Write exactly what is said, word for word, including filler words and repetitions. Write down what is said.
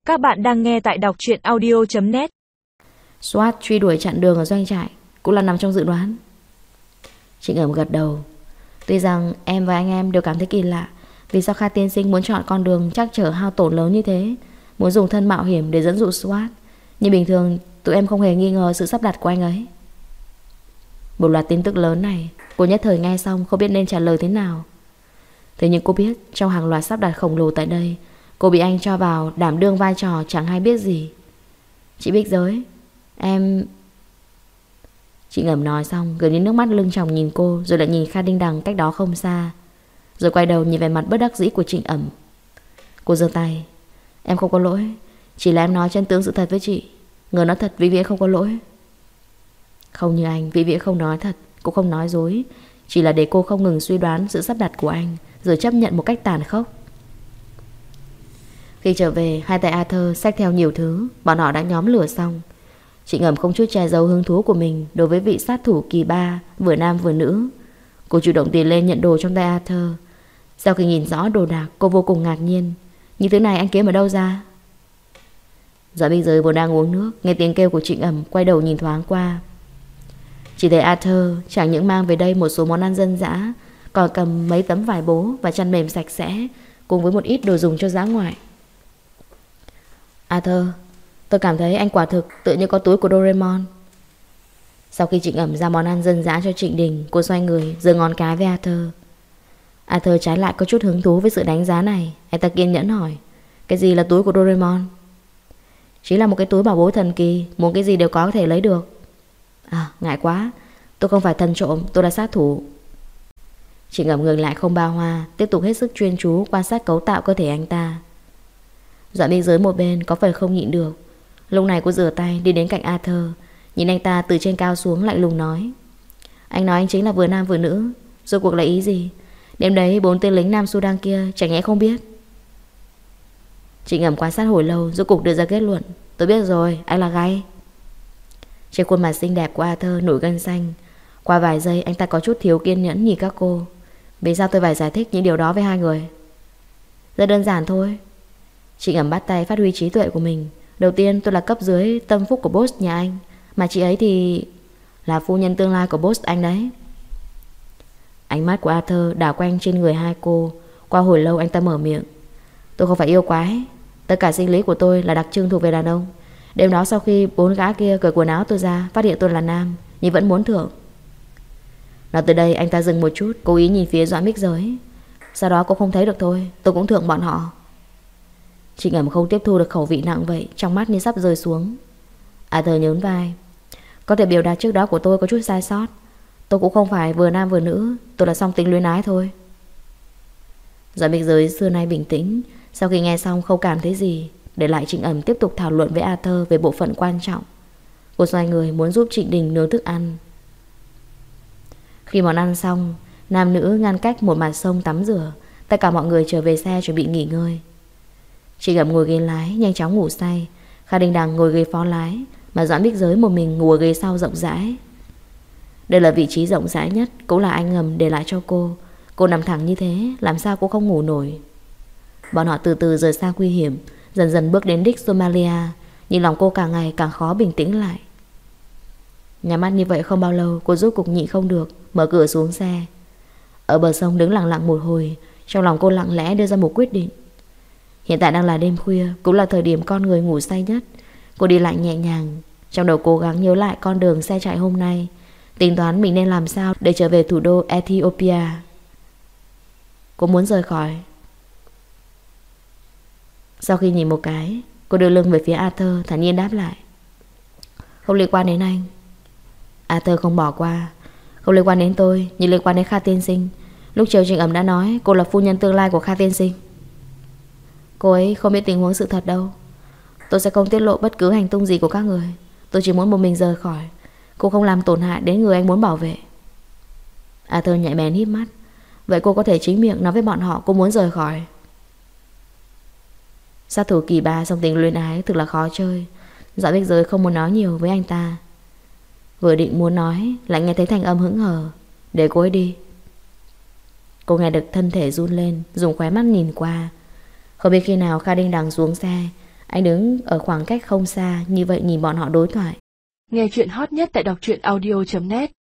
Các bạn đang nghe tại đọc truyện audio chấm net. SWAT truy đuổi chặn đường ở doanh trại cũng là nằm trong dự đoán. Trịnh Ẩm gật đầu. Tuy rằng em và anh em đều cảm thấy kỳ lạ, vì sao Kha tiên sinh muốn chọn con đường trắc trở hao tổn lớn như thế, muốn dùng thân mạo hiểm để dẫn dụ SWAT, nhưng bình thường tụi em không hề nghi ngờ sự sắp đặt của anh ấy. Một loạt tin tức lớn này, cô nhất thời nghe xong không biết nên trả lời thế nào. Thế nhưng cô biết trong hàng loạt sắp đặt khổng lồ tại đây, cô bị anh cho vào đảm đương vai trò chẳng hay biết gì. Chị Bích Giới, em... Chị Ngầm nói xong gửi đến nước mắt lưng tròng nhìn cô, rồi lại nhìn Kha Đinh Đằng cách đó không xa, rồi quay đầu nhìn về mặt bất đắc dĩ của Trịnh Ẩm. Cô giơ tay. Em không có lỗi, chỉ là em nói chân tướng sự thật với chị. Ngờ nói thật Vĩ Viễn không có lỗi. Không như anh, Vĩ Viễn không nói thật, cũng không nói dối, chỉ là để cô không ngừng suy đoán sự sắp đặt của anh, rồi chấp nhận một cách tàn khốc. Khi trở về, hai tay Arthur xách theo nhiều thứ. Bọn họ đã nhóm lửa xong. Trịnh Ẩm không chút che giấu hứng thú của mình đối với vị sát thủ kỳ ba, vừa nam vừa nữ. Cô chủ động tiến lên nhận đồ trong tay Arthur. Sau khi nhìn rõ đồ đạc, cô vô cùng ngạc nhiên. Những thứ này anh kiếm ở đâu ra? Doãn Bích Giới vốn đang uống nước, nghe tiếng kêu của Trịnh Ẩm, quay đầu nhìn thoáng qua. Chỉ thấy Arthur chẳng những mang về đây một số món ăn dân dã, còn cầm mấy tấm vải bố và chăn mềm sạch sẽ, cùng với một ít đồ dùng cho dã ngoại. Arthur, tôi cảm thấy anh quả thực tựa như có túi của Doraemon. Sau khi Trịnh Ẩm ra món ăn dân dã cho Trịnh Đình, cô xoay người giơ ngón cái với Arthur. Arthur trái lại có chút hứng thú với sự đánh giá này. Anh ta kiên nhẫn hỏi, cái gì là túi của Doraemon? Chỉ là một cái túi bảo bối thần kỳ, muốn cái gì đều có thể lấy được. À, ngại quá, tôi không phải thần trộm, tôi là sát thủ. Trịnh Ẩm ngừng lại không ba hoa, tiếp tục hết sức chuyên chú quan sát cấu tạo cơ thể anh ta. Doãn Bích Giới một bên có phần không nhịn được. Lúc này cô rửa tay đi đến cạnh Arthur, nhìn anh ta từ trên cao xuống lạnh lùng nói, anh nói anh chính là vừa nam vừa nữ, rốt cuộc là ý gì? Đêm đấy bốn tên lính Nam Sudan kia chẳng nhẽ không biết? Trịnh Ẩm quan sát hồi lâu, rốt cuộc đưa ra kết luận, tôi biết rồi, anh là gay. Trên khuôn mặt xinh đẹp của Arthur nổi gân xanh. Qua vài giây anh ta có chút thiếu kiên nhẫn nhìn các cô. Vì sao tôi phải giải thích những điều đó với hai người? Rất đơn giản thôi. Trịnh Ẩm bắt tay phát huy trí tuệ của mình. Đầu tiên tôi là cấp dưới tâm phúc của boss nhà anh, mà chị ấy thì là phu nhân tương lai của boss anh đấy. Ánh mắt của Arthur đảo quanh trên người hai cô. Qua hồi lâu anh ta mở miệng, tôi không phải yêu quái. Tất cả sinh lý của tôi là đặc trưng thuộc về đàn ông. Đêm đó sau khi bốn gã kia cởi quần áo tôi ra, phát hiện tôi là nam, nhưng vẫn muốn thưởng. Nói từ đây anh ta dừng một chút, cố ý nhìn phía Doãn Bích Giới. Sau đó cô không thấy được thôi, tôi cũng thưởng bọn họ. Trịnh Ẩm không tiếp thu được khẩu vị nặng vậy, trong mắt như sắp rơi xuống. Arthur nhớn vai, có thể biểu đạt trước đó của tôi có chút sai sót. Tôi cũng không phải vừa nam vừa nữ, tôi là song tính luyến ái thôi. Doãn Bích Giới xưa nay bình tĩnh, sau khi nghe xong không cảm thấy gì, để lại Trịnh Ẩm tiếp tục thảo luận với Arthur về bộ phận quan trọng. Cô xoay người muốn giúp Trịnh Đình nướng thức ăn. Khi món ăn xong, nam nữ ngăn cách một mặt sông tắm rửa. Tất cả mọi người trở về xe chuẩn bị nghỉ ngơi. Trịnh Ẩm ngồi ghế lái nhanh chóng ngủ say. Kha Đinh Đằng ngồi ghế phó lái, mà Doãn Bích Giới một mình ngồi ghế sau rộng rãi. Đây là vị trí rộng rãi nhất, cũng là anh ngầm để lại cho cô. Cô nằm thẳng như thế, làm sao cô không ngủ nổi. Bọn họ từ từ rời xa nguy hiểm, dần dần bước đến đích Somalia. Nhưng lòng cô càng ngày càng khó bình tĩnh lại. Nhắm mắt như vậy không bao lâu, cô rốt cục nhịn không được, mở cửa xuống xe. Ở bờ sông đứng lặng lặng một hồi, trong lòng cô lặng lẽ đưa ra một quyết định. Hiện tại đang là đêm khuya, cũng là thời điểm con người ngủ say nhất. Cô đi lại nhẹ nhàng, trong đầu cố gắng nhớ lại con đường xe chạy hôm nay, tính toán mình nên làm sao để trở về thủ đô Ethiopia. Cô muốn rời khỏi. Sau khi nhìn một cái, cô đưa lưng về phía Arthur, thản nhiên đáp lại, không liên quan đến anh. Arthur không bỏ qua. Không liên quan đến tôi, nhưng liên quan đến Kha tiên sinh. Lúc chiều Trịnh Ẩm đã nói cô là phu nhân tương lai của Kha tiên sinh. Cô ấy không biết tình huống sự thật đâu. Tôi sẽ không tiết lộ bất cứ hành tung gì của các người. Tôi chỉ muốn một mình rời khỏi. Cô không làm tổn hại đến người anh muốn bảo vệ. Arthur nhạy bén híp mắt. Vậy cô có thể chính miệng nói với bọn họ cô muốn rời khỏi. Sát thủ kỳ ba song tình luyến ái thực là khó chơi. Doãn Bích Giới không muốn nói nhiều với anh ta. Vừa định muốn nói, lại nghe thấy thanh âm hững hờ, để cô ấy đi. Cô nghe được thân thể run lên, dùng khóe mắt nhìn qua. Không biết khi nào Kha Đinh Đằng xuống xe, Anh đứng ở khoảng cách không xa, như vậy nhìn bọn họ đối thoại. Nghe chuyện hot nhất tại đọc truyện audio chấm net.